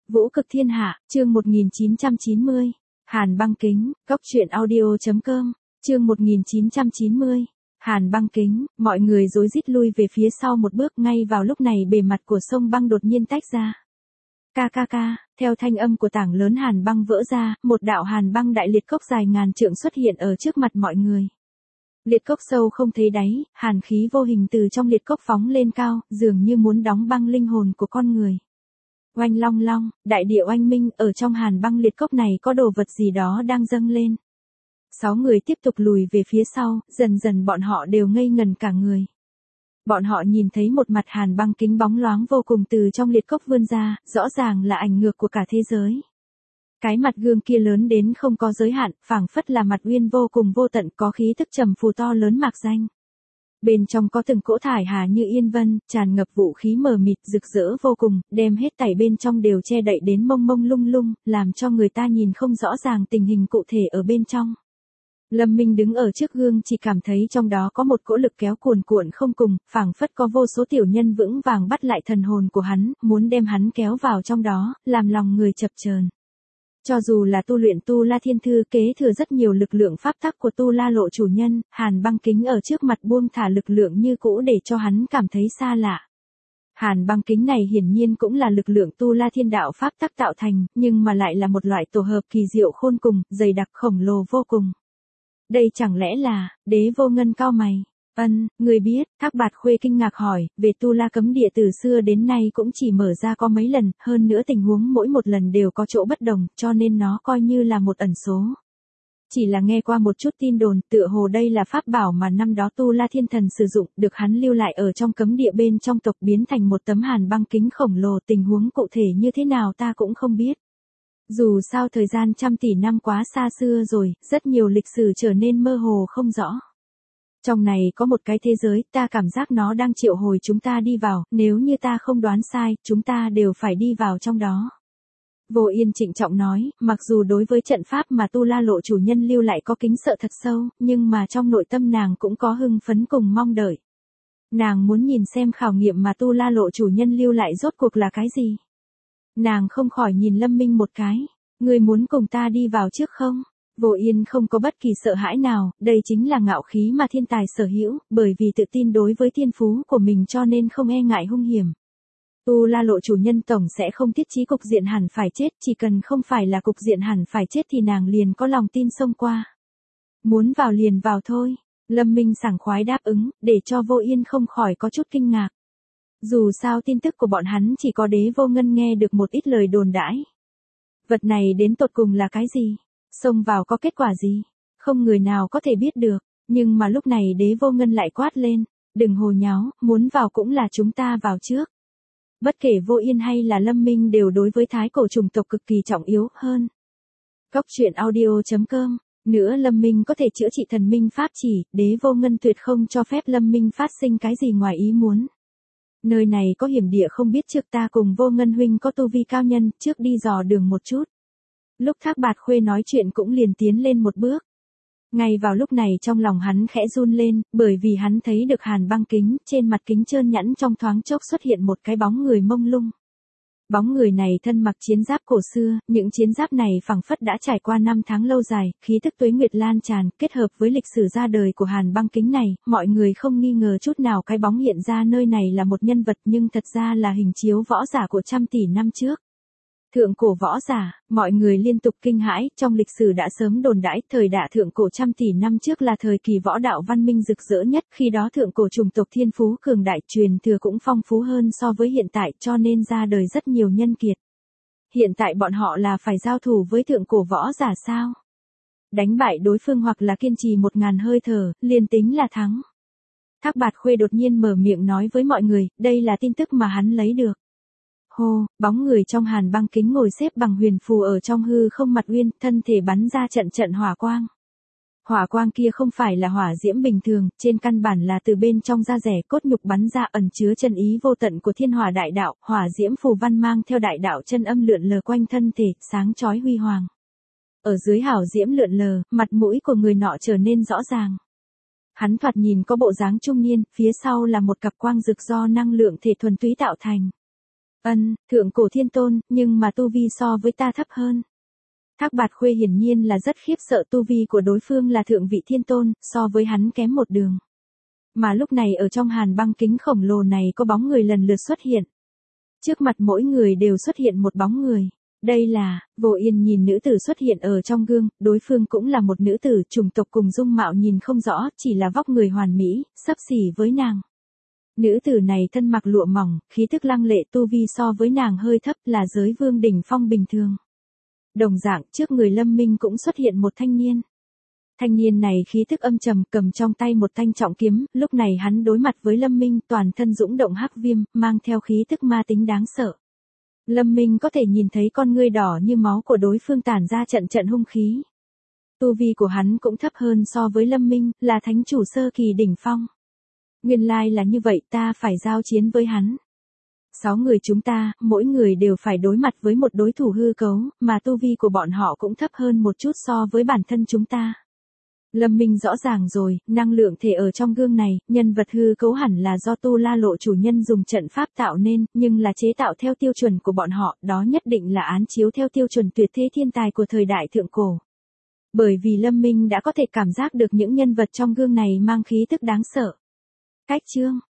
Vũ cực thiên hạ, chương 1990. Hàn băng kính, Cốc truyện audio.com, chương 1990. Hàn băng kính, mọi người rối rít lui về phía sau một bước, ngay vào lúc này bề mặt của sông băng đột nhiên tách ra. Ca, theo thanh âm của tảng lớn hàn băng vỡ ra, một đạo hàn băng đại liệt cốc dài ngàn trượng xuất hiện ở trước mặt mọi người. Liệt cốc sâu không thấy đáy, hàn khí vô hình từ trong liệt cốc phóng lên cao, dường như muốn đóng băng linh hồn của con người. Oanh long long, đại địa oanh minh, ở trong hàn băng liệt cốc này có đồ vật gì đó đang dâng lên. 6 người tiếp tục lùi về phía sau, dần dần bọn họ đều ngây ngần cả người. Bọn họ nhìn thấy một mặt hàn băng kính bóng loáng vô cùng từ trong liệt cốc vươn ra, rõ ràng là ảnh ngược của cả thế giới. Cái mặt gương kia lớn đến không có giới hạn, phảng phất là mặt uyên vô cùng vô tận, có khí thức trầm phù to lớn mạc danh. Bên trong có từng cỗ thải hà như yên vân, tràn ngập vũ khí mờ mịt rực rỡ vô cùng, đem hết thảy bên trong đều che đậy đến mông mông lung lung, làm cho người ta nhìn không rõ ràng tình hình cụ thể ở bên trong. Lâm Minh đứng ở trước gương chỉ cảm thấy trong đó có một cỗ lực kéo cuồn cuộn không cùng, phảng phất có vô số tiểu nhân vững vàng bắt lại thần hồn của hắn, muốn đem hắn kéo vào trong đó, làm lòng người chập chờn. Cho dù là tu luyện Tu La Thiên Thư kế thừa rất nhiều lực lượng pháp tắc của Tu La Lộ chủ nhân, hàn băng kính ở trước mặt buông thả lực lượng như cũ để cho hắn cảm thấy xa lạ. Hàn băng kính này hiển nhiên cũng là lực lượng Tu La Thiên đạo pháp tắc tạo thành, nhưng mà lại là một loại tổ hợp kỳ diệu khôn cùng, dày đặc khổng lồ vô cùng. Đây chẳng lẽ là, Đế Vô Ngân cau mày. Người biết, Thác Bạt Khuê kinh ngạc hỏi, về Tu La cấm địa từ xưa đến nay cũng chỉ mở ra có mấy lần, hơn nữa tình huống mỗi một lần đều có chỗ bất đồng, cho nên nó coi như là một ẩn số. Chỉ là nghe qua một chút tin đồn, tựa hồ đây là pháp bảo mà năm đó Tu La Thiên Thần sử dụng, được hắn lưu lại ở trong cấm địa bên trong tộc biến thành một tấm hàn băng kính khổng lồ, tình huống cụ thể như thế nào ta cũng không biết. Dù sao thời gian trăm tỷ năm quá xa xưa rồi, rất nhiều lịch sử trở nên mơ hồ không rõ. Trong này có một cái thế giới, ta cảm giác nó đang triệu hồi chúng ta đi vào, nếu như ta không đoán sai, chúng ta đều phải đi vào trong đó. Vô Yên trịnh trọng nói, mặc dù đối với trận pháp mà Tu La Lộ chủ nhân lưu lại có kính sợ thật sâu, nhưng mà trong nội tâm nàng cũng có hưng phấn cùng mong đợi. Nàng muốn nhìn xem khảo nghiệm mà Tu La Lộ chủ nhân lưu lại rốt cuộc là cái gì. Nàng không khỏi nhìn Lâm Minh một cái, ngươi muốn cùng ta đi vào trước không? Vô Yên không có bất kỳ sợ hãi nào, đây chính là ngạo khí mà thiên tài sở hữu, bởi vì tự tin đối với thiên phú của mình cho nên không e ngại hung hiểm. Tu La Lộ chủ nhân tổng sẽ không thiết chí cục diện hẳn phải chết, chỉ cần không phải là cục diện hẳn phải chết thì nàng liền có lòng tin xông qua. Muốn vào liền vào thôi, Lâm Minh sảng khoái đáp ứng, để cho Vô Yên không khỏi có chút kinh ngạc. Dù sao tin tức của bọn hắn chỉ có Đế Vô Ngân nghe được một ít lời đồn đãi. Vật này đến tột cùng là cái gì? Xông vào có kết quả gì? Không người nào có thể biết được, nhưng mà lúc này Đế Vô Ngân lại quát lên, đừng hồ nháo, muốn vào cũng là chúng ta vào trước. Bất kể Vô Yên hay là Lâm Minh đều đối với thái cổ chủng tộc cực kỳ trọng yếu hơn. Cốc truyện audio.com, nữa Lâm Minh có thể chữa trị thần minh pháp chỉ, Đế Vô Ngân tuyệt không cho phép Lâm Minh phát sinh cái gì ngoài ý muốn. Nơi này có hiểm địa không biết trước, ta cùng Vô Ngân huynh có tu vi cao nhân, trước đi dò đường một chút. Lúc Thác Bạt Khuê nói chuyện cũng liền tiến lên một bước. Ngay vào lúc này trong lòng hắn khẽ run lên, bởi vì hắn thấy được hàn băng kính, trên mặt kính trơn nhẵn trong thoáng chốc xuất hiện một cái bóng người mông lung. Bóng người này thân mặc chiến giáp cổ xưa, những chiến giáp này phảng phất đã trải qua 5 tháng lâu dài, khí tức tuế nguyệt lan tràn, kết hợp với lịch sử ra đời của hàn băng kính này, mọi người không nghi ngờ chút nào cái bóng hiện ra nơi này là một nhân vật, nhưng thật ra là hình chiếu võ giả của trăm tỷ năm trước. Thượng cổ võ giả, mọi người liên tục kinh hãi, trong lịch sử đã sớm đồn đãi, thời đại thượng cổ trăm tỷ năm trước là thời kỳ võ đạo văn minh rực rỡ nhất, khi đó thượng cổ chủng tộc thiên phú cường đại, truyền thừa cũng phong phú hơn so với hiện tại, cho nên ra đời rất nhiều nhân kiệt. Hiện tại bọn họ là phải giao thủ với thượng cổ võ giả sao? Đánh bại đối phương hoặc là kiên trì 1000 hơi thở, liền tính là thắng. Thác Bạt Khuê đột nhiên mở miệng nói với mọi người, đây là tin tức mà hắn lấy được. Hô, bóng người trong hàn băng kính ngồi xếp bằng huyền phù ở trong hư không mặt uyên, thân thể bắn ra trận trận hỏa quang. Hỏa quang kia không phải là hỏa diễm bình thường, trên căn bản là từ bên trong da rẻ cốt nhục bắn ra, ẩn chứa chân ý vô tận của thiên hỏa đại đạo, hỏa diễm phù văn mang theo đại đạo chân âm lượn lờ quanh thân thể, sáng chói huy hoàng. Ở dưới hảo diễm lượn lờ, mặt mũi của người nọ trở nên rõ ràng. Hắn thoạt nhìn có bộ dáng trung niên, phía sau là một cặp quang rực do năng lượng thể thuần túy tạo thành. Thượng cổ thiên tôn, nhưng mà tu vi so với ta thấp hơn. Thác Bạt Khuê hiển nhiên là rất khiếp sợ tu vi của đối phương là thượng vị thiên tôn, so với hắn kém một đường. Mà lúc này ở trong hàn băng kính khổng lồ này có bóng người lần lượt xuất hiện. Trước mặt mỗi người đều xuất hiện một bóng người. Đây là, Vô Yên nhìn nữ tử xuất hiện ở trong gương, đối phương cũng là một nữ tử chủng tộc cùng dung mạo nhìn không rõ, chỉ là vóc người hoàn mỹ, xấp xỉ với nàng. Nữ tử này thân mặc lụa mỏng, khí tức lăng lệ tu vi so với nàng hơi thấp là giới vương đỉnh phong bình thường. Đồng dạng trước người Lâm Minh cũng xuất hiện một thanh niên. Thanh niên này khí tức âm trầm cầm trong tay một thanh trọng kiếm, lúc này hắn đối mặt với Lâm Minh toàn thân dũng động hắc viêm, mang theo khí tức ma tính đáng sợ. Lâm Minh có thể nhìn thấy con ngươi đỏ như máu của đối phương tản ra trận trận hung khí. Tu vi của hắn cũng thấp hơn so với Lâm Minh, là thánh chủ sơ kỳ đỉnh phong. Nguyên lai là như vậy, ta phải giao chiến với hắn. 6 người chúng ta, mỗi người đều phải đối mặt với một đối thủ hư cấu, mà tu vi của bọn họ cũng thấp hơn một chút so với bản thân chúng ta. Lâm Minh rõ ràng rồi, năng lượng thể ở trong gương này, nhân vật hư cấu hẳn là do Tu La Lộ chủ nhân dùng trận pháp tạo nên, nhưng là chế tạo theo tiêu chuẩn của bọn họ, đó nhất định là án chiếu theo tiêu chuẩn tuyệt thế thiên tài của thời đại thượng cổ. Bởi vì Lâm Minh đã có thể cảm giác được những nhân vật trong gương này mang khí tức đáng sợ. Cách chương